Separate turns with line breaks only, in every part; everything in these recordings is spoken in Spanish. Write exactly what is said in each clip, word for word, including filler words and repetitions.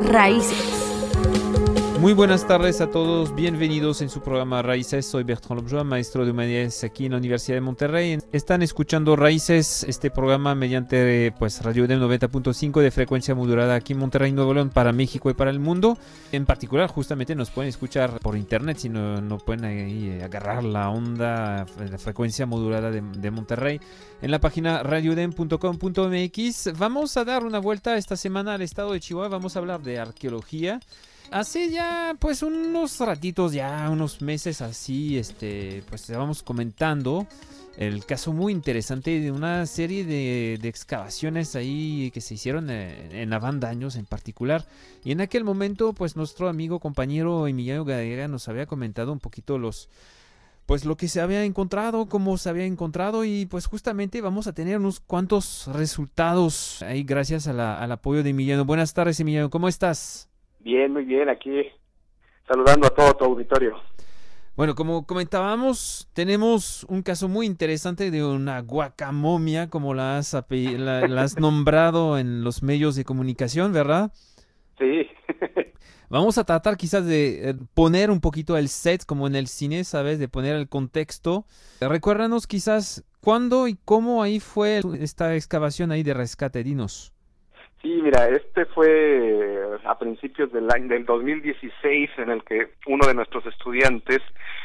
Raíces.
Muy buenas tardes a todos, bienvenidos en su programa Raíces. Soy Bertrand Lobjoa, maestro de humanidades aquí en la Universidad de Monterrey. Están escuchando Raíces, este programa mediante pues Radio UDEM noventa punto cinco de frecuencia modulada aquí en Monterrey, Nuevo León, para México y para el mundo. En particular, justamente nos pueden escuchar por internet, si no, no pueden ahí agarrar la onda, la frecuencia modulada de, de Monterrey, en la página radio udem punto com punto m x. Vamos a dar una vuelta esta semana al estado de Chihuahua, vamos a hablar de arqueología. Hace ya pues unos ratitos, ya unos meses así, este, pues vamos comentando el caso muy interesante de una serie de, de excavaciones ahí que se hicieron en, en Avandaños en particular. Y en aquel momento pues nuestro amigo, compañero Emiliano Gadega nos había comentado un poquito los... pues lo que se había encontrado, cómo se había encontrado, y pues justamente vamos a tener unos cuantos resultados ahí gracias a la, al apoyo de Emiliano. Buenas tardes, Emiliano, ¿cómo estás?
Bien, muy bien, aquí saludando a todo tu auditorio.
Bueno, como comentábamos, tenemos un caso muy interesante de una guacamomia, como la has, ape- la, la has nombrado en los medios de comunicación, ¿verdad?
Sí.
Vamos a tratar quizás de eh, poner un poquito el set, como en el cine, ¿sabes? De poner el contexto. Recuérdanos quizás cuándo y cómo ahí fue esta excavación ahí de rescate, dinos.
Sí, mira, este fue a principios del año del dos mil dieciséis, en el que uno de nuestros estudiantes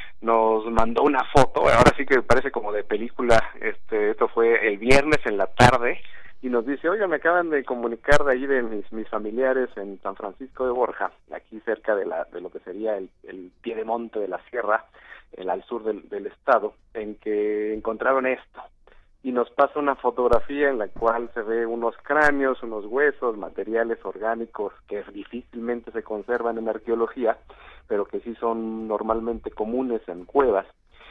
nos mandó una foto. Ahora sí que parece como de película. Este, esto fue el viernes en la tarde y nos dice: oiga, me acaban de comunicar de ahí de mis mis familiares en San Francisco de Borja, aquí cerca de la de lo que sería el, el piedemonte de la sierra, el al sur del, del estado, en que encontraron esto. Y nos pasa una fotografía en la cual se ve unos cráneos, unos huesos, materiales orgánicos que difícilmente se conservan en arqueología, pero que sí son normalmente comunes en cuevas.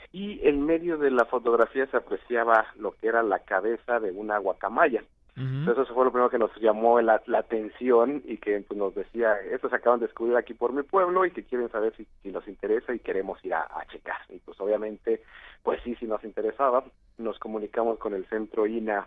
Y en medio de la fotografía se apreciaba lo que era la cabeza de una guacamaya. Uh-huh. Entonces eso fue lo primero que nos llamó la, la atención, y que pues, nos decía: estos se acaban de descubrir aquí por mi pueblo y que quieren saber si, si nos interesa y queremos ir a, a checar. Y pues obviamente, pues sí, sí nos interesaba. Nos comunicamos con el centro I N A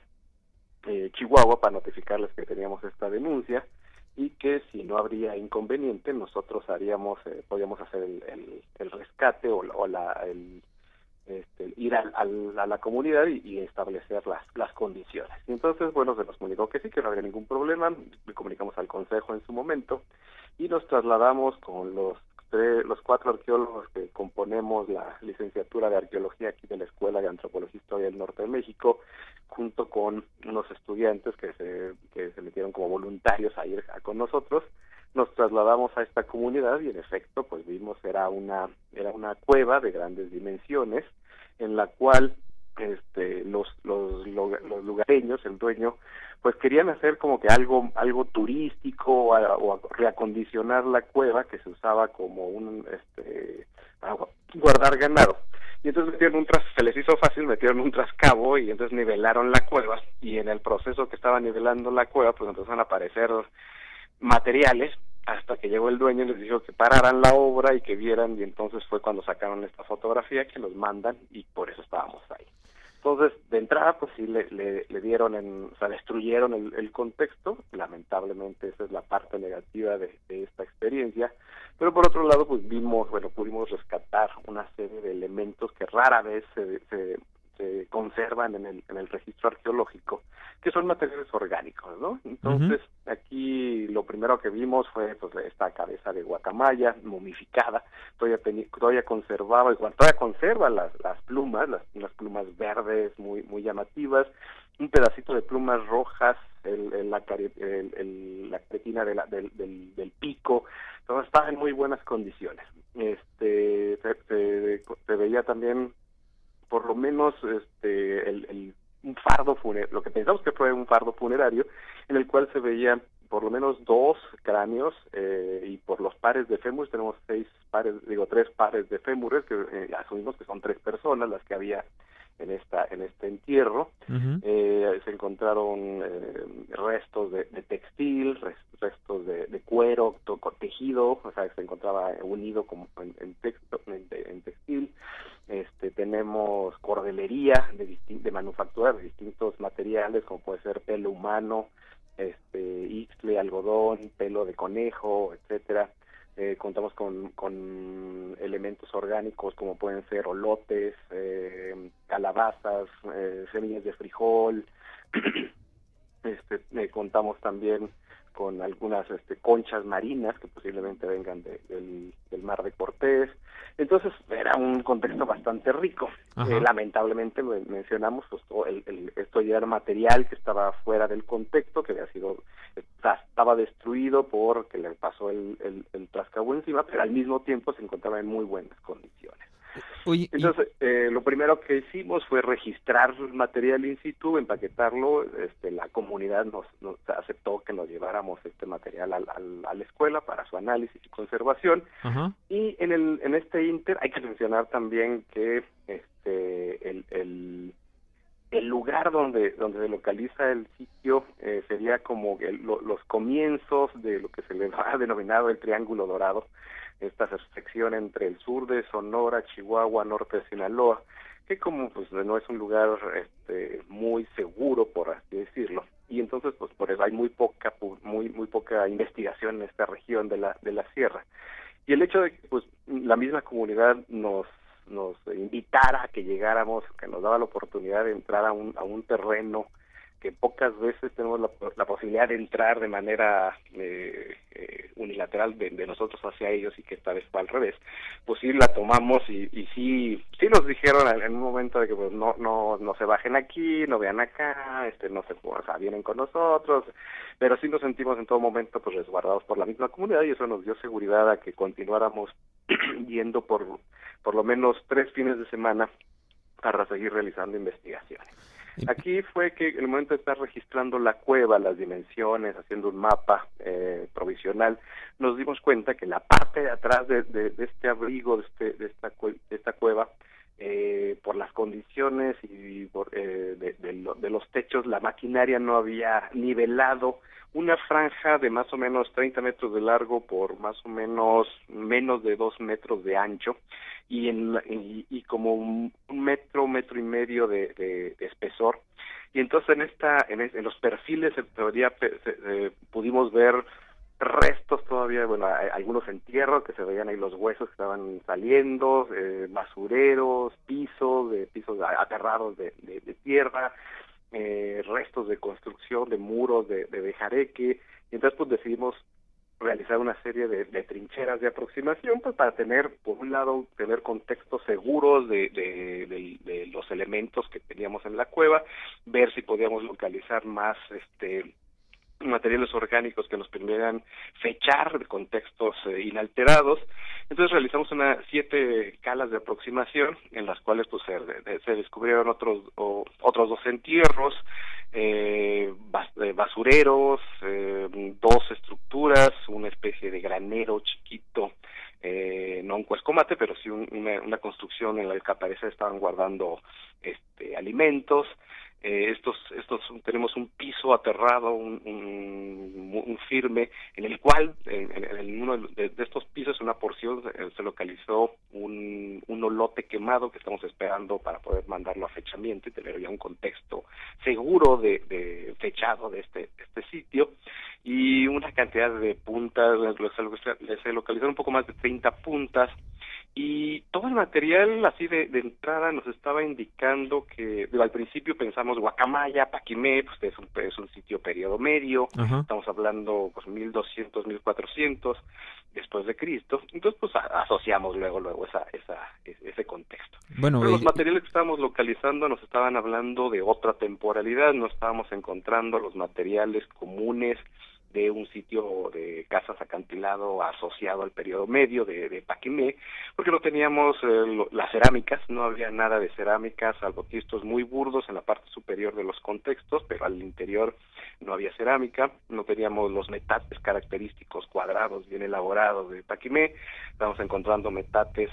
eh, Chihuahua para notificarles que teníamos esta denuncia y que si no habría inconveniente nosotros haríamos, eh, podíamos hacer el, el, el rescate o, o la, el Este, ir a, a, a la comunidad y, y establecer las, las condiciones. Y entonces, bueno, se nos comunicó que sí, que no había ningún problema. Le comunicamos al consejo en su momento y nos trasladamos con los tres, los cuatro arqueólogos que componemos la licenciatura de arqueología aquí de la Escuela de Antropología e Historia del Norte de México, junto con unos estudiantes que se, que se metieron como voluntarios a ir a, con nosotros. Nos trasladamos a esta comunidad y en efecto pues vimos era una era una cueva de grandes dimensiones en la cual este los los los lugareños, el dueño, pues querían hacer como que algo algo turístico o, a, o a reacondicionar la cueva que se usaba como un este para guardar ganado. Y entonces metieron un tras, se les hizo fácil, metieron un trascabo y entonces nivelaron la cueva, y en el proceso que estaba nivelando la cueva pues empezaron a aparecer materiales, hasta que llegó el dueño y les dijo que pararan la obra y que vieran, y entonces fue cuando sacaron esta fotografía que nos mandan y por eso estábamos ahí. Entonces, de entrada, pues sí le, le, le dieron, en, o sea, destruyeron el, el contexto. Lamentablemente esa es la parte negativa de, de esta experiencia, pero por otro lado, pues vimos, bueno, pudimos rescatar una serie de elementos que rara vez se, se se conservan en el en el registro arqueológico, que son materiales orgánicos, ¿no? Entonces, uh-huh. Aquí lo primero que vimos fue pues esta cabeza de guacamaya momificada, todavía tenía, todavía conservaba, igual todavía conserva las las plumas, las unas plumas verdes muy muy llamativas, un pedacito de plumas rojas, el, el la el, el, la caretina de la, del, del del pico, entonces estaba en muy buenas condiciones. Este se, se, se veía también por lo menos este el, el un fardo funerario, lo que pensamos que fue un fardo funerario, en el cual se veían por lo menos dos cráneos eh, y por los pares de fémures tenemos seis pares, digo tres pares de fémures que eh, asumimos que son tres personas las que había en esta en este entierro. Uh-huh. Eh, se encontraron eh, restos de, de textil, res, restos de, de cuero, to, tejido, o sea, se encontraba unido como en, en, texto, en, en textil. Este, tenemos cordelería de, distin- de manufactura de distintos materiales, como puede ser pelo humano, este, ixtle, algodón, pelo de conejo, etcétera. Eh, contamos con, con elementos orgánicos como pueden ser olotes, eh, calabazas, eh, semillas de frijol. este, eh, contamos también con algunas este, conchas marinas que posiblemente vengan de, del, del mar de Cortés. Entonces era un contexto bastante rico. Eh, lamentablemente lo mencionamos, pues todo el, el, esto ya era material que estaba fuera del contexto, que había sido, estaba destruido porque le pasó el, el, el trascabo encima, pero al mismo tiempo se encontraba en muy buenas condiciones. Oye, Entonces, y... eh, lo primero que hicimos fue registrar el material in situ, empaquetarlo. Este, la comunidad nos, nos aceptó que nos lleváramos este material al, al, a la escuela para su análisis y conservación. Ajá. Y en el en este inter hay que mencionar también que este el, el el lugar donde donde se localiza el sitio eh, sería como el, lo, los comienzos de lo que se le ha denominado el Triángulo Dorado, esta sección entre el sur de Sonora, Chihuahua, norte de Sinaloa, que como pues no es un lugar este, muy seguro, por así decirlo, y entonces pues por eso hay muy poca muy muy poca investigación en esta región de la de la sierra. Y el hecho de que pues la misma comunidad nos nos invitara a que llegáramos, que nos daba la oportunidad de entrar a un a un terreno que pocas veces tenemos la, la posibilidad de entrar de manera eh, eh, unilateral de, de nosotros hacia ellos, y que esta vez fue al revés, pues sí la tomamos y, y sí sí nos dijeron en un momento de que pues no no no se bajen aquí, no vean acá, este no se o sea, vienen con nosotros, pero sí nos sentimos en todo momento pues resguardados por la misma comunidad, y eso nos dio seguridad a que continuáramos yendo por por lo menos tres fines de semana para seguir realizando investigaciones. Aquí fue que en el momento de estar registrando la cueva, las dimensiones, haciendo un mapa eh, provisional, nos dimos cuenta que la parte de atrás de, de, de este abrigo, de, este, de, esta, de esta cueva, eh, por las condiciones y por, eh, de, de, lo, de los techos, la maquinaria no había nivelado una franja de más o menos treinta metros de largo por más o menos menos de dos metros de ancho, y en y, y como un, un metro, metro y medio de, de, de espesor. Y entonces en esta en, en los perfiles en teoría se, se, pudimos ver restos todavía, bueno, hay algunos entierros que se veían ahí, los huesos que estaban saliendo, eh, basureros, pisos, de pisos aterrados de, de, de tierra, eh, restos de construcción, de muros, de, de, de jareque. Y entonces pues decidimos realizar una serie de, de trincheras de aproximación, pues para tener, por un lado, tener contextos seguros de, de, de, de los elementos que teníamos en la cueva, ver si podíamos localizar más este materiales orgánicos que nos permitieran fechar contextos eh, inalterados. Entonces realizamos una siete calas de aproximación, en las cuales pues se, de, se descubrieron otros o, otros dos entierros, eh, bas, eh, basureros, eh, dos estructuras, una especie de granero chiquito, eh, no un cuescomate, pero sí un, una, una construcción en la que al parecer estaban guardando este alimentos. Eh, estos, estos tenemos un piso aterrado, un, un, un firme, en el cual, en, en uno de, de estos pisos, una porción, se, se localizó un, un olote quemado que estamos esperando para poder mandarlo a fechamiento y tener ya un contexto seguro de, de fechado de este, este sitio, y una cantidad de puntas, se localizaron un poco más de treinta puntas, y todo el material así de, de entrada nos estaba indicando que, digo, al principio pensamos Guacamaya, Paquimé, pues es un, es un sitio periodo medio. Ajá. Estamos hablando pues mil doscientos, mil cuatrocientos después de Cristo, entonces pues a, asociamos luego luego esa, esa ese contexto. Bueno, pero los materiales que estábamos localizando nos estaban hablando de otra temporalidad, no estábamos encontrando los materiales comunes de un sitio de casas acantilado asociado al periodo medio de, de Paquimé, porque no teníamos eh, lo, las cerámicas, no había nada de cerámicas, salvo tiestos muy burdos en la parte superior de los contextos, pero al interior no había cerámica, no teníamos los metates característicos cuadrados bien elaborados de Paquimé, estamos encontrando metates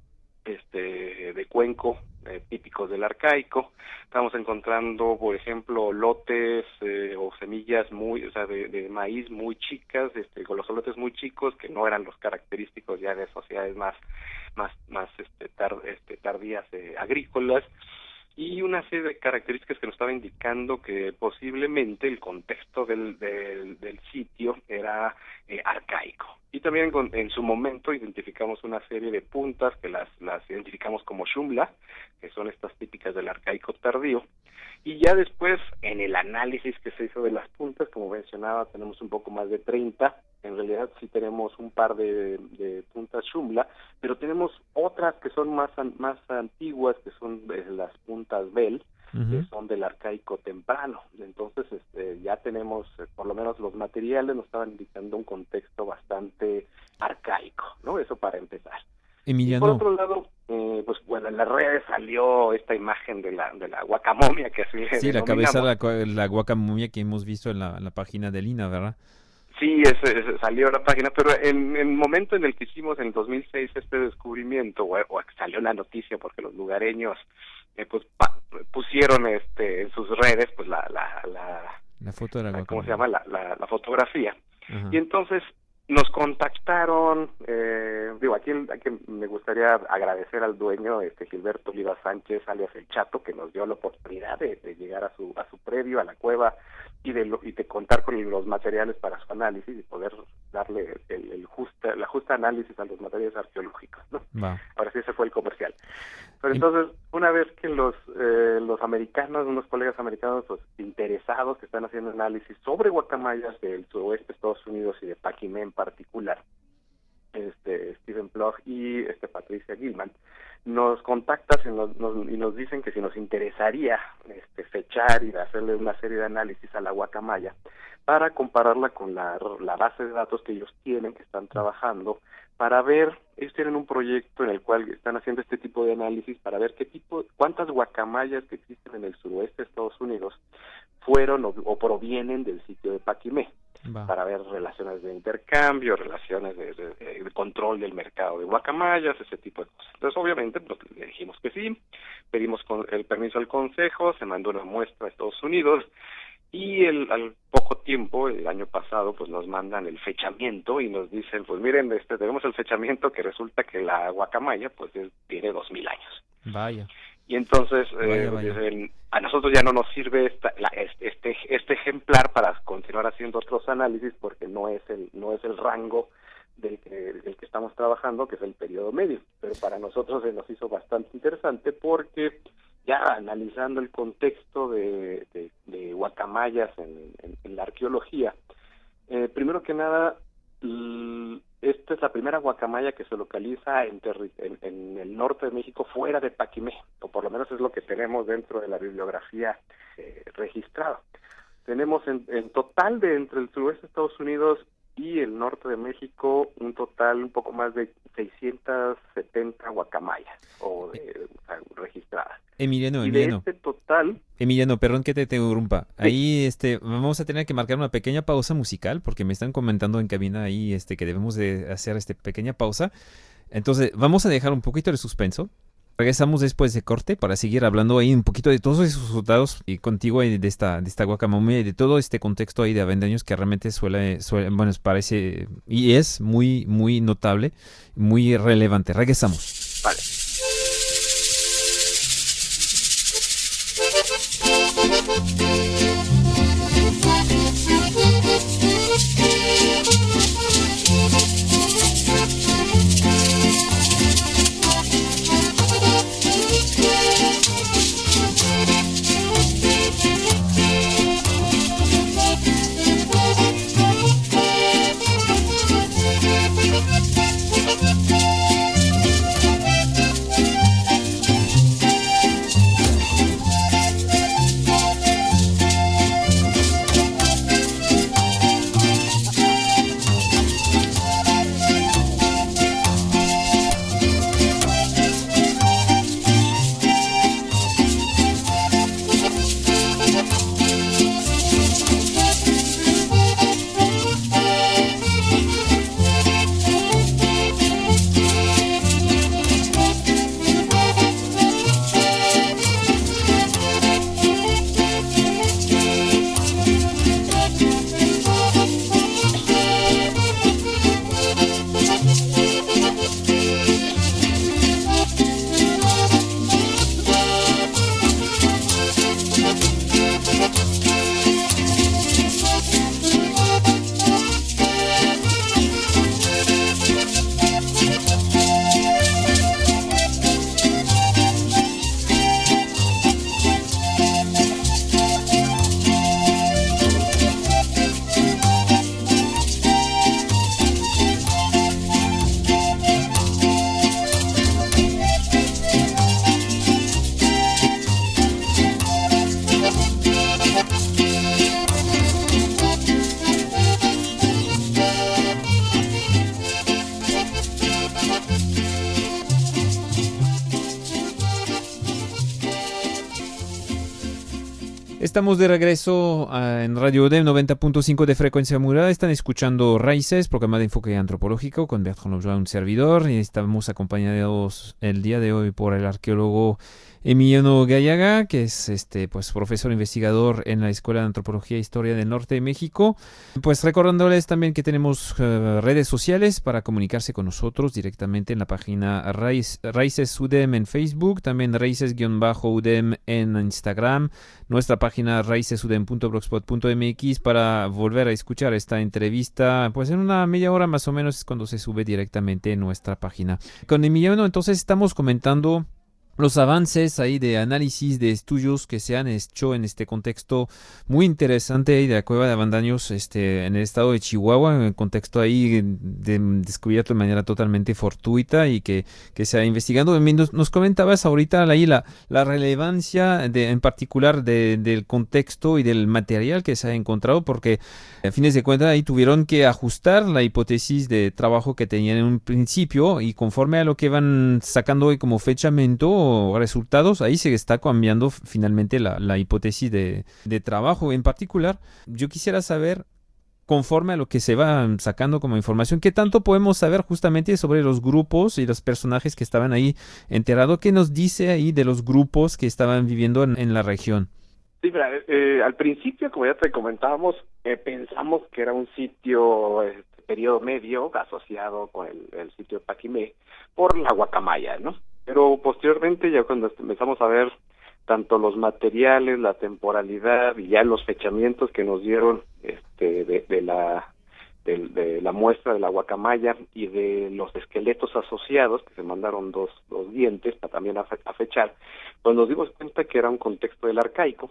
este de cuenco eh, típicos del arcaico. Estamos encontrando, por ejemplo, lotes eh, o semillas muy, o sea, de, de maíz muy chicas, este, con los lotes muy chicos que no eran los característicos ya de sociedades más, más, más, este, tar, este tardías eh, agrícolas. y una serie de características que nos estaba indicando que posiblemente el contexto del, del, del sitio era eh, arcaico. Y también con, en su momento identificamos una serie de puntas que las, las identificamos como shumla, que son estas típicas del arcaico tardío. Y ya después, en el análisis que se hizo de las puntas, como mencionaba, tenemos un poco más de treinta. En realidad sí tenemos un par de, de puntas shumla, pero tenemos otras que son más más antiguas, que son eh, las puntas Bell, uh-huh. que son del arcaico temprano. Entonces este, ya tenemos, eh, por lo menos los materiales nos estaban indicando un contexto bastante arcaico, ¿no? Eso para empezar.
Emiliano.
Y por otro lado, eh, pues bueno, en las redes salió esta imagen de la de la guacamomia, que así le
Sí, la cabeza, la, la guacamomia que hemos visto en la, en la página del I N A, ¿verdad?
Sí, ese, ese salió la página, pero en, en el momento en el que hicimos en el dos mil seis este descubrimiento, o, o salió la noticia porque los lugareños eh, pues pa, pusieron este en sus redes pues la la la,
la foto de la,
la ¿cómo se llama? La, la, la fotografía.
Ajá.
Y entonces nos contactaron, eh, digo, aquí, aquí me gustaría agradecer al dueño, este Gilberto Oliva Sánchez, alias El Chato, que nos dio la oportunidad de, de llegar a su a su predio, a la cueva, y de lo, y de contar con los materiales para su análisis y poder darle el, el justa, la justa análisis a los materiales arqueológicos, ¿no?
Wow.
Ahora sí, ese fue el comercial. Pero entonces, una vez que los eh, los americanos, unos colegas americanos pues, interesados que están haciendo análisis sobre guacamayas del suroeste de Estados Unidos y de Paquimé en particular, este Steven Plug y este Patricia Gilman, nos contactan y nos, nos, y nos dicen que si nos interesaría este fechar y hacerle una serie de análisis a la guacamaya para compararla con la, la base de datos que ellos tienen, que están trabajando, para ver, ellos tienen un proyecto en el cual están haciendo este tipo de análisis para ver qué tipo, cuántas guacamayas que existen en el suroeste de Estados Unidos fueron o, o provienen del sitio de Paquimé. Va. Para ver relaciones de intercambio, relaciones de, de, de control del mercado de guacamayas, ese tipo de cosas. Entonces, obviamente, pues, le dijimos que sí, pedimos con, el permiso al consejo, se mandó una muestra a Estados Unidos y el, al poco tiempo, el año pasado, pues nos mandan el fechamiento y nos dicen, pues miren, este tenemos el fechamiento que resulta que la guacamaya pues es, tiene dos mil años.
Vaya.
Y entonces
vaya,
eh,
vaya.
Dicen, a nosotros ya no nos sirve esta, la, este este ejemplar para continuar haciendo otros análisis porque no es el no es el rango del que, del que estamos trabajando, que es el periodo medio. Pero para nosotros se nos hizo bastante interesante porque ya analizando el contexto de, de, de guacamayas en, en, en la arqueología, eh, primero que nada, l- esta es la primera guacamaya que se localiza en, terri- en, en el norte de México fuera de Paquimé, o por lo menos es lo que tenemos dentro de la bibliografía eh, registrada. Tenemos en, en total de entre el suroeste de Estados Unidos y el norte de México un total un poco más de seiscientas setenta guacamayas o, de, o sea, registradas.
Emiliano,
y
Emiliano.
de este total...
Emiliano, perdón que te interrumpa. Sí. Ahí este, vamos a tener que marcar una pequeña pausa musical porque me están comentando en cabina ahí este, que debemos de hacer esta pequeña pausa. Entonces, vamos a dejar un poquito de suspenso. Regresamos después de corte para seguir hablando ahí un poquito de todos esos resultados y contigo ahí de esta, de esta guacamole y de todo este contexto ahí de avendaños que realmente suele, suele, bueno, parece y es muy, muy notable, muy relevante. Regresamos.
Vale.
Estamos de regreso uh, en Radio U D E M noventa punto cinco de frecuencia modulada. Están escuchando Raíces, programa de enfoque antropológico con Bertrand Lobjoy, un servidor. Y estamos acompañados el día de hoy por el arqueólogo Emiliano Gallaga, que es este pues profesor investigador en la Escuela de Antropología e Historia del Norte de México. Pues recordándoles también que tenemos uh, redes sociales para comunicarse con nosotros directamente en la página Raíz, Raíces U D E M en Facebook, también Raíces-U D E M en Instagram, nuestra página raíces u d e m punto blogspot punto m x para volver a escuchar esta entrevista, pues en una media hora más o menos es cuando se sube directamente en nuestra página. Con Emiliano entonces estamos comentando los avances ahí de análisis de estudios que se han hecho en este contexto muy interesante ahí de la cueva de Avandaños este, en el estado de Chihuahua, en el contexto ahí de, descubierto de manera totalmente fortuita y que, que se ha investigado. Nos, nos comentabas ahorita ahí la, la relevancia de, en particular de, del contexto y del material que se ha encontrado, porque a fines de cuentas ahí tuvieron que ajustar la hipótesis de trabajo que tenían en un principio y conforme a lo que van sacando hoy como fechamento resultados, ahí se está cambiando finalmente la, la hipótesis de, de trabajo. En particular, yo quisiera saber, conforme a lo que se va sacando como información, ¿qué tanto podemos saber justamente sobre los grupos y los personajes que estaban ahí enterados? ¿Qué nos dice ahí de los grupos que estaban viviendo en, en la región?
Sí, mira, eh, al principio, como ya te comentábamos, eh, pensamos que era un sitio eh, periodo medio asociado con el, el sitio de Paquimé por la guacamaya, ¿no? Pero posteriormente, ya cuando empezamos a ver tanto los materiales, la temporalidad y ya los fechamientos que nos dieron este de, de la de, de la muestra de la guacamaya y de los esqueletos asociados, que se mandaron dos, dos dientes para también a, fe, a fechar, pues nos dimos cuenta que era un contexto del arcaico.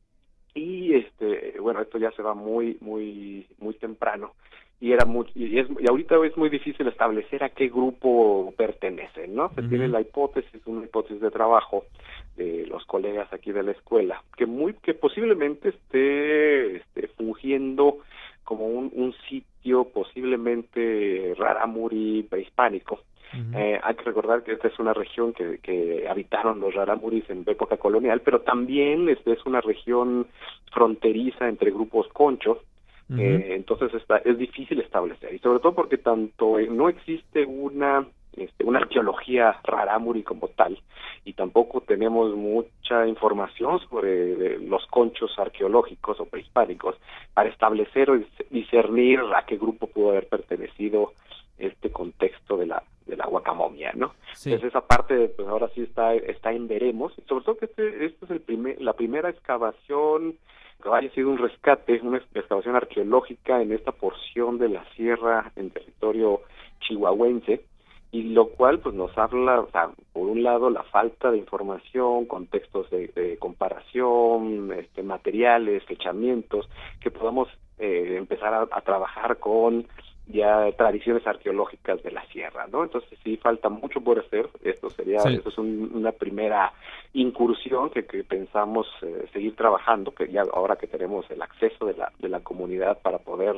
Y este bueno, esto ya se va muy muy muy temprano y era muy y, es, y ahorita es muy difícil establecer a qué grupo pertenece, ¿no? Se uh-huh. tiene la hipótesis, una hipótesis de trabajo de los colegas aquí de la escuela que muy que posiblemente esté, esté fungiendo como un, un sitio posiblemente rarámuri prehispánico. Uh-huh. Eh, hay que recordar que esta es una región que, que habitaron los rarámuris en época colonial, pero también esta es una región fronteriza entre grupos conchos. Uh-huh. eh, entonces está, es difícil establecer, y sobre todo porque tanto eh, no existe una este, una arqueología rarámuri como tal, y tampoco tenemos mucha información sobre de, los conchos arqueológicos o prehispánicos para establecer o discernir a qué grupo pudo haber pertenecido este contexto de la de la guacamomia, ¿no? Sí. Entonces esa parte, pues ahora sí está está en veremos, sobre todo que este este es el primer la primera excavación que haya sido un rescate, una excavación arqueológica en esta porción de la sierra en territorio chihuahuense, y lo cual pues nos habla, o sea, por un lado la falta de información, contextos de, de comparación, este, materiales, fechamientos, que podamos eh, empezar a, a trabajar con ya tradiciones arqueológicas de la sierra, ¿no? Entonces sí falta mucho por hacer. Esto sería, sí. esto es un, una primera incursión que, que pensamos eh, seguir trabajando, que ya ahora que tenemos el acceso de la de la comunidad para poder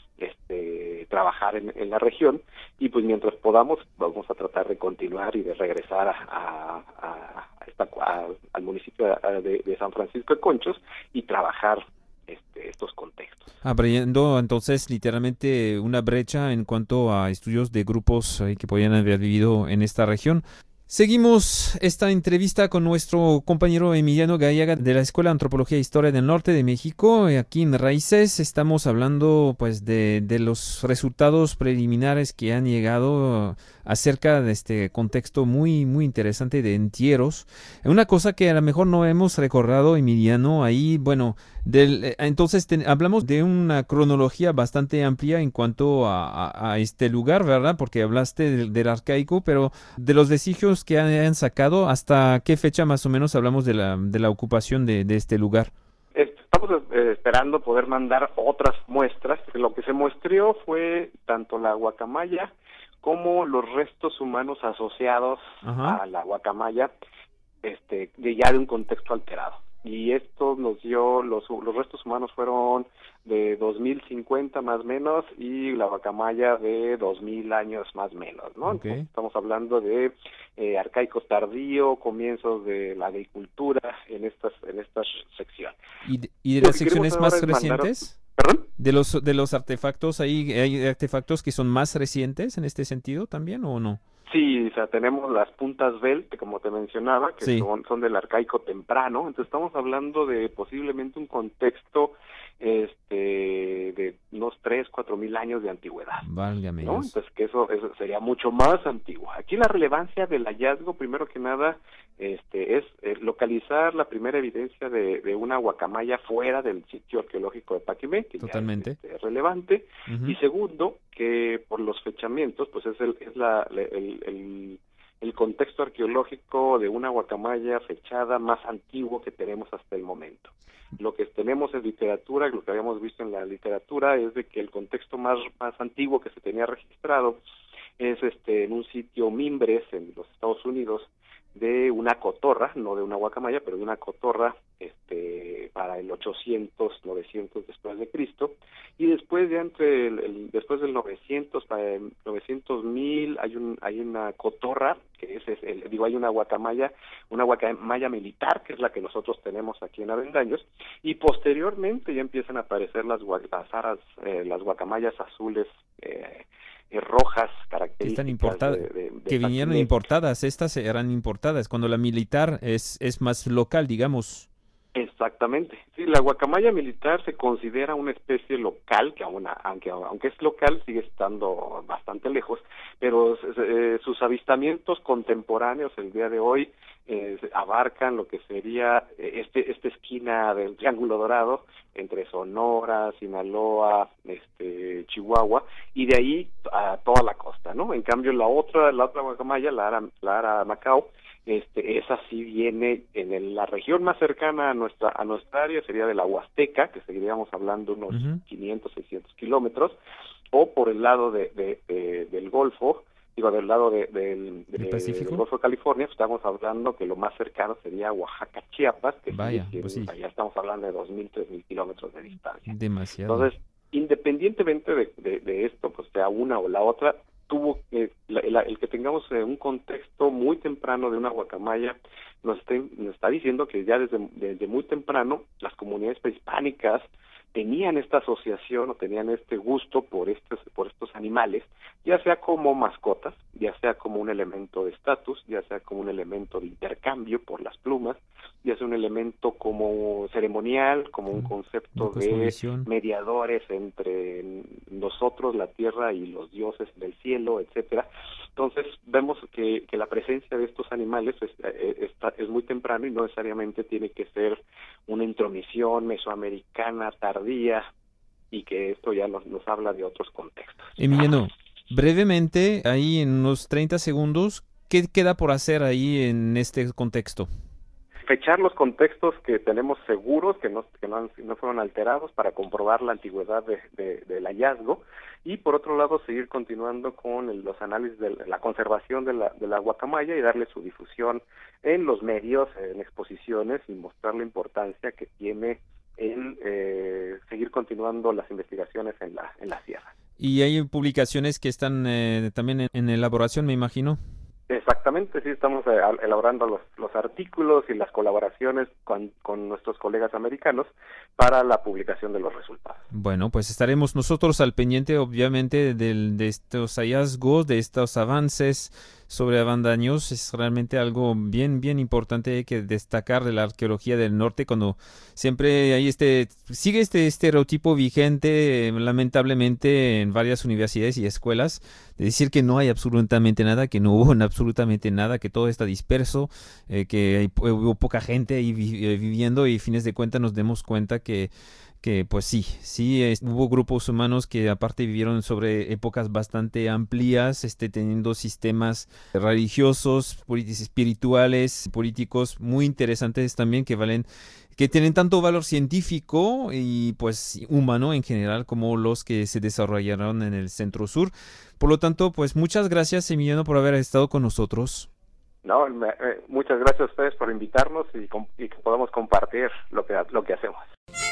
este trabajar en, en la región, y pues mientras podamos vamos a tratar de continuar y de regresar a, a, a, a esta, a, al municipio de, de San Francisco de Conchos y trabajar Este, estos contextos.
Abriendo entonces literalmente una brecha en cuanto a estudios de grupos eh, que podían haber vivido en esta región. Seguimos esta entrevista con nuestro compañero Emiliano Gallaga de la Escuela de Antropología e Historia del Norte de México. Aquí en Raíces estamos hablando pues de, de los resultados preliminares que han llegado acerca de este contexto muy muy interesante de entierros. Una cosa que a lo mejor no hemos recordado, Emiliano, ahí, bueno, del, entonces ten, hablamos de una cronología bastante amplia en cuanto a, a, a este lugar, ¿verdad? Porque hablaste del, del arcaico, pero de los vestigios que han sacado, ¿hasta qué fecha más o menos hablamos de la, de la ocupación de, de este lugar?
Estamos eh, esperando poder mandar otras muestras. Lo que se muestreó fue tanto la guacamaya como los restos humanos asociados Ajá. a la guacamaya, este, de ya de un contexto alterado. y esto nos dio, los, los restos humanos fueron de dos mil cincuenta más o menos, y la guacamaya de dos mil años más o menos, ¿no?
Okay.
Entonces, estamos hablando de eh, arcaico tardío, comienzos de la agricultura en estas en esta sección.
¿Y de, y de las secciones más recientes?
Mandar... ¿Perdón?
¿De los, de los artefactos, ahí hay artefactos que son más recientes en este sentido también o no?
Sí, o sea, tenemos las puntas Bell, que como te mencionaba, que
sí.
son, son del arcaico temprano, entonces estamos hablando de posiblemente un contexto este de unos tres, cuatro mil años de antigüedad.
Válgame
¿no?
Dios.
Entonces que eso, eso sería mucho más antiguo. Aquí la relevancia del hallazgo, primero que nada, este es eh, localizar la primera evidencia de, de una guacamaya fuera del sitio arqueológico de Paquimé, que
Totalmente.
ya es este, relevante,
uh-huh.
y segundo, que por los fechamientos, pues es el es la el, el, el contexto arqueológico de una guacamaya fechada más antiguo que tenemos hasta el momento. Lo que tenemos en literatura, lo que habíamos visto en la literatura, es de que el contexto más, más antiguo que se tenía registrado es este en un sitio Mimbres, en los Estados Unidos, de una cotorra, no de una guacamaya, pero de una cotorra este para el ochocientos, novecientos después de Cristo, y después ya entre el, el después del novecientos para el novecientos mil hay un hay una cotorra que es, es el, digo hay una guacamaya, una guacamaya militar, que es la que nosotros tenemos aquí en Avendaños, y posteriormente ya empiezan a aparecer las las aras, eh, las guacamayas azules eh, Eh, rojas características
importadas,
de, de, de
que vinieron
Paquimé.
importadas, estas eran importadas, cuando la militar es, es más local, digamos.
Exactamente, sí, la guacamaya militar se considera una especie local, que aún, aunque, aunque es local, sigue estando bastante lejos, pero eh, sus avistamientos contemporáneos el día de hoy eh, abarcan lo que sería este esta esquina del Triángulo Dorado, entre Sonora, Sinaloa, este Chihuahua, y de ahí a toda la costa, ¿no? En cambio, la otra la otra guacamaya, la ara, la ara Macao, este esa sí viene en el, la región más cercana a nuestra a nuestra área, sería de la Huasteca, que seguiríamos hablando unos uh-huh. quinientos, seiscientos kilómetros, o por el lado de, de, de del Golfo, digo, del lado de, de, de, del Golfo de California, pues estamos hablando que lo más cercano sería Oaxaca, Chiapas, que
Vaya,
sí,
pues sí.
ya estamos hablando de dos mil, tres mil kilómetros de distancia.
Demasiado.
Entonces, independientemente de, de, de esto, pues sea una o la otra, tuvo eh, la, la, el que tengamos eh, un contexto muy temprano de una guacamaya nos está, nos está diciendo que ya desde, desde muy temprano las comunidades prehispánicas tenían esta asociación o tenían este gusto por estos por estos animales, ya sea como mascotas, ya sea como un elemento de estatus, ya sea como un elemento de intercambio por las plumas, ya sea un elemento como ceremonial, como un concepto de mediadores entre nosotros, la tierra, y los dioses del cielo, etcétera. Entonces vemos que, que la presencia de estos animales es, es, es muy temprano y no necesariamente tiene que ser una intromisión mesoamericana tardía, y que esto ya nos, nos habla de otros contextos.
Emiliano, brevemente, ahí en unos treinta segundos, ¿qué queda por hacer ahí en este contexto?
Fechar los contextos que tenemos seguros, que no, que no, han, no fueron alterados, para comprobar la antigüedad de, de, del hallazgo, y por otro lado seguir continuando con el, los análisis de la conservación de la, de la guacamaya y darle su difusión en los medios, en exposiciones, y mostrar la importancia que tiene en eh, seguir continuando las investigaciones en la, en la sierra.
Y hay publicaciones que están eh, también en, en elaboración, me imagino.
Exactamente, sí, estamos eh, elaborando los, los artículos y las colaboraciones con, con nuestros colegas americanos para la publicación de los resultados.
Bueno, pues estaremos nosotros al pendiente, obviamente, del, de estos hallazgos, de estos avances sobre Avendaños. Es realmente algo bien, bien importante que destacar de la arqueología del norte, cuando siempre hay este, sigue este estereotipo vigente, lamentablemente, en varias universidades y escuelas, de decir que no hay absolutamente nada, que no hubo absolutamente nada, que todo está disperso, eh, que hay, hubo poca gente ahí vi, eh, viviendo, y fines de cuentas nos demos cuenta que que pues sí, sí es, hubo grupos humanos que aparte vivieron sobre épocas bastante amplias, este, teniendo sistemas religiosos, espirituales, políticos muy interesantes también, que valen, que tienen tanto valor científico y pues humano en general como los que se desarrollaron en el centro sur. Por lo tanto, pues muchas gracias, Emiliano, por haber estado con nosotros.
No, me, eh, muchas gracias a ustedes por invitarnos y, y que podamos compartir lo que, lo que hacemos.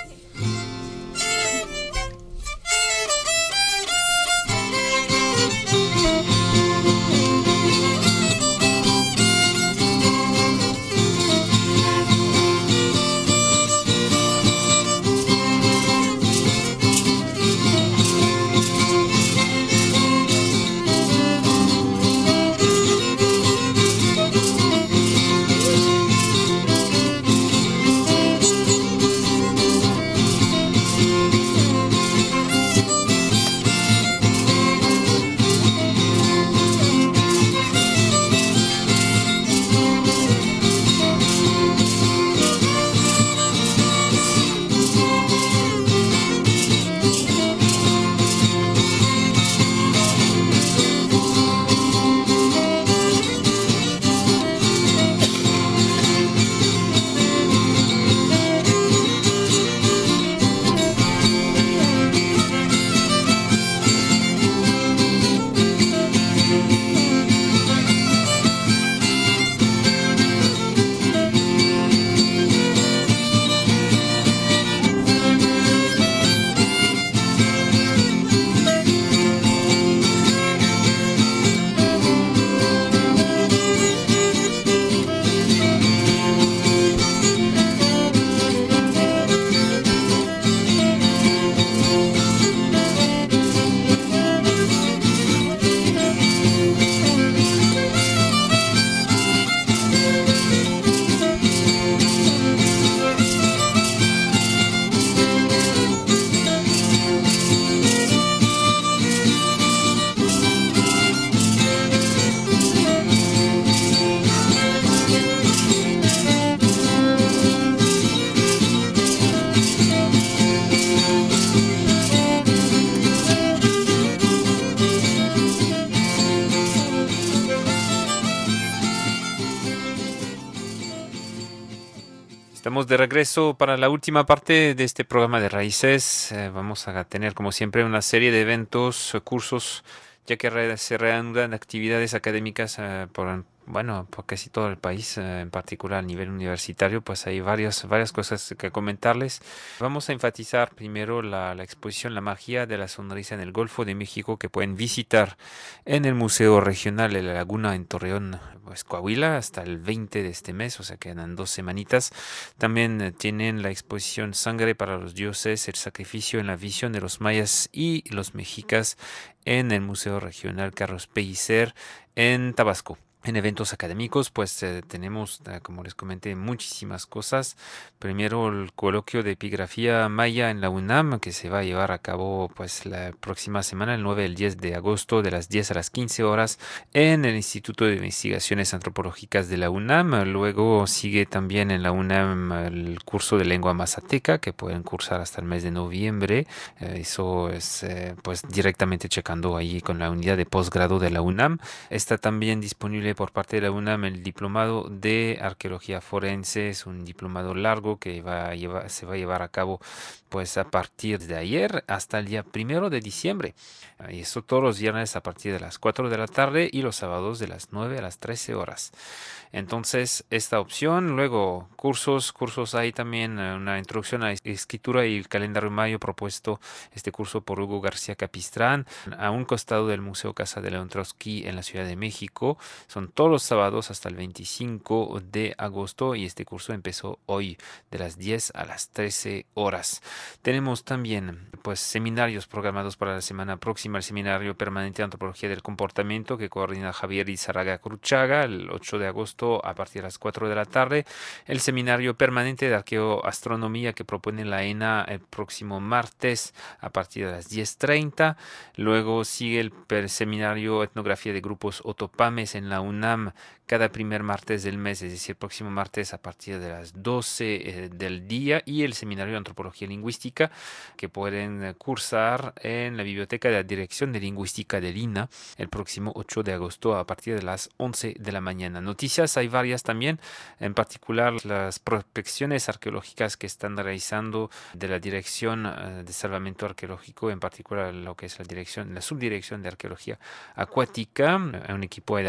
Estamos de regreso para la última parte de este programa de Raíces. Eh, vamos a tener, como siempre, una serie de eventos, eh, cursos, ya que re- se reanudan actividades académicas eh, por, bueno, por casi todo el país, eh, en particular a nivel universitario, pues hay varias, varias cosas que comentarles. Vamos a enfatizar primero la, la exposición La magia de la sonrisa en el Golfo de México, que pueden visitar en el Museo Regional de la Laguna en Torreón, pues, Coahuila, hasta el veinte de este mes, o sea, quedan dos semanitas. También eh, tienen la exposición Sangre para los dioses, el sacrificio en la visión de los mayas y los mexicas en el Museo Regional Carlos Pellicer en Tabasco. En eventos académicos, pues eh, tenemos, eh, como les comenté, muchísimas cosas. Primero, el coloquio de epigrafía maya en la UNAM, que se va a llevar a cabo pues la próxima semana, el nueve y el diez de agosto, de las diez a las quince horas, en el Instituto de Investigaciones Antropológicas de la UNAM. Luego sigue también en la UNAM el curso de lengua mazateca, que pueden cursar hasta el mes de noviembre. Eh, eso es eh, pues directamente checando ahí con la unidad de posgrado de la UNAM. Está también disponible por parte de la UNAM el diplomado de arqueología forense. Es un diplomado largo que va a llevar, se va a llevar a cabo pues a partir de ayer hasta el día primero de diciembre. Y eso todos los viernes a partir de las cuatro de la tarde y los sábados de las nueve a las trece horas. Entonces, esta opción, luego cursos, cursos hay también eh, una introducción a la escritura y el calendario mayo propuesto, este curso por Hugo García Capistrán, a un costado del Museo Casa de León Trotsky en la Ciudad de México. Son todos los sábados hasta el veinticinco de agosto y este curso empezó hoy de las diez a las trece horas. Tenemos también pues seminarios programados para la semana próxima, el Seminario Permanente de Antropología del Comportamiento que coordina Javier Izarraga Cruchaga el ocho de agosto a partir de las cuatro de la tarde, el Seminario Permanente de Arqueoastronomía que propone la ENA el próximo martes a partir de las diez treinta, luego sigue el Seminario Etnografía de Grupos Otopames en la UNAM cada primer martes del mes, es decir, próximo martes a partir de las doce eh, del día, y el Seminario de Antropología Lingüística que pueden cursar en la Biblioteca de la Dirección de Lingüística del I N A el próximo ocho de agosto a partir de las once de la mañana. Noticias hay varias también, en particular las prospecciones arqueológicas que están realizando de la Dirección eh, de Salvamento Arqueológico, en particular lo que es la dirección, la subdirección de Arqueología Acuática, un equipo de arqueólogos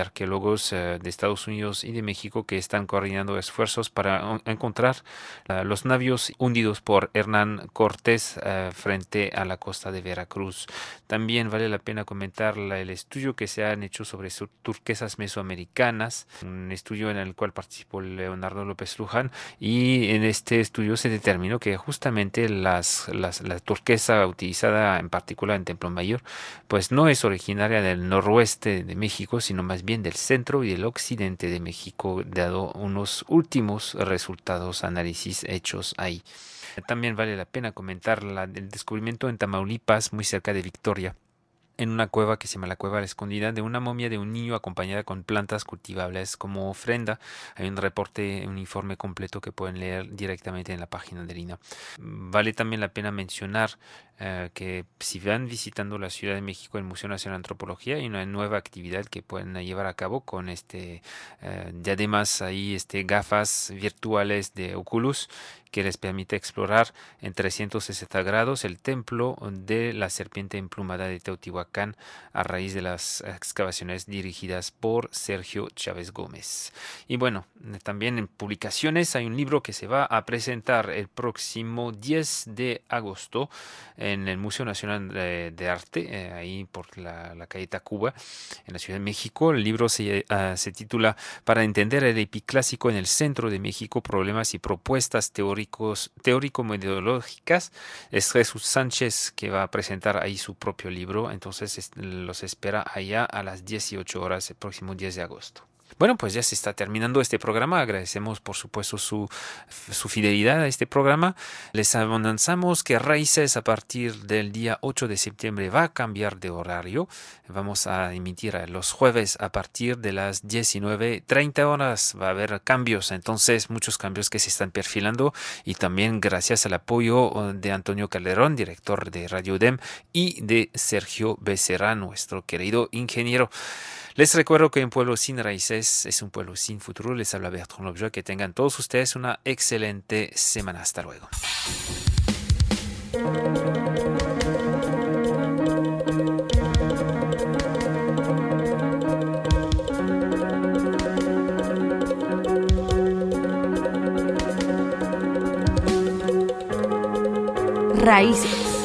científicos uh, de Estados Unidos y de México que están coordinando esfuerzos para uh, encontrar uh, los navios hundidos por Hernán Cortés uh, frente a la costa de Veracruz. También vale la pena comentar la, el estudio que se han hecho sobre turquesas mesoamericanas, un estudio en el cual participó Leonardo López Luján, y en este estudio se determinó que justamente las, las, la turquesa utilizada en particular en Templo Mayor pues no es originaria del noroeste de México, sino más bien del centro y del occidente de México, dado unos últimos resultados, análisis hechos ahí. También vale la pena comentar la, el descubrimiento en Tamaulipas, muy cerca de Victoria, en una cueva que se llama la Cueva de la Escondida, de una momia de un niño acompañada con plantas cultivables como ofrenda. Hay un reporte, un informe completo que pueden leer directamente en la página del I N A. Vale también la pena mencionar uh, que si van visitando la Ciudad de México, el Museo Nacional de Antropología, hay una nueva actividad que pueden llevar a cabo con este, uh, y además ahí este, gafas virtuales de Oculus, que les permite explorar en trescientos sesenta grados el templo de la serpiente emplumada de Teotihuacán a raíz de las excavaciones dirigidas por Sergio Chávez Gómez. Y bueno, también en publicaciones hay un libro que se va a presentar el próximo diez de agosto en el Museo Nacional de, de Arte, eh, ahí por la, la calle Tacuba, en la Ciudad de México. El libro se, uh, se titula Para entender el epiclásico en el centro de México, problemas y propuestas teóricas teórico-metodológicas. Es Jesús Sánchez que va a presentar ahí su propio libro, entonces es, los espera allá a las dieciocho horas el próximo diez de agosto. Bueno, pues ya se está terminando este programa. Agradecemos, por supuesto, su, su fidelidad a este programa. Les avanzamos que Raíces a partir del día ocho de septiembre va a cambiar de horario. Vamos a emitir los jueves a partir de las diecinueve treinta horas. Va a haber cambios, entonces muchos cambios que se están perfilando, y también gracias al apoyo de Antonio Calderón, director de Radio U D E M, y de Sergio Becerra, nuestro querido ingeniero. Les recuerdo que un pueblo sin raíces es un pueblo sin futuro. Les habla Bertrand Lobjoy. Que tengan todos ustedes una excelente semana. Hasta luego.
Raíces.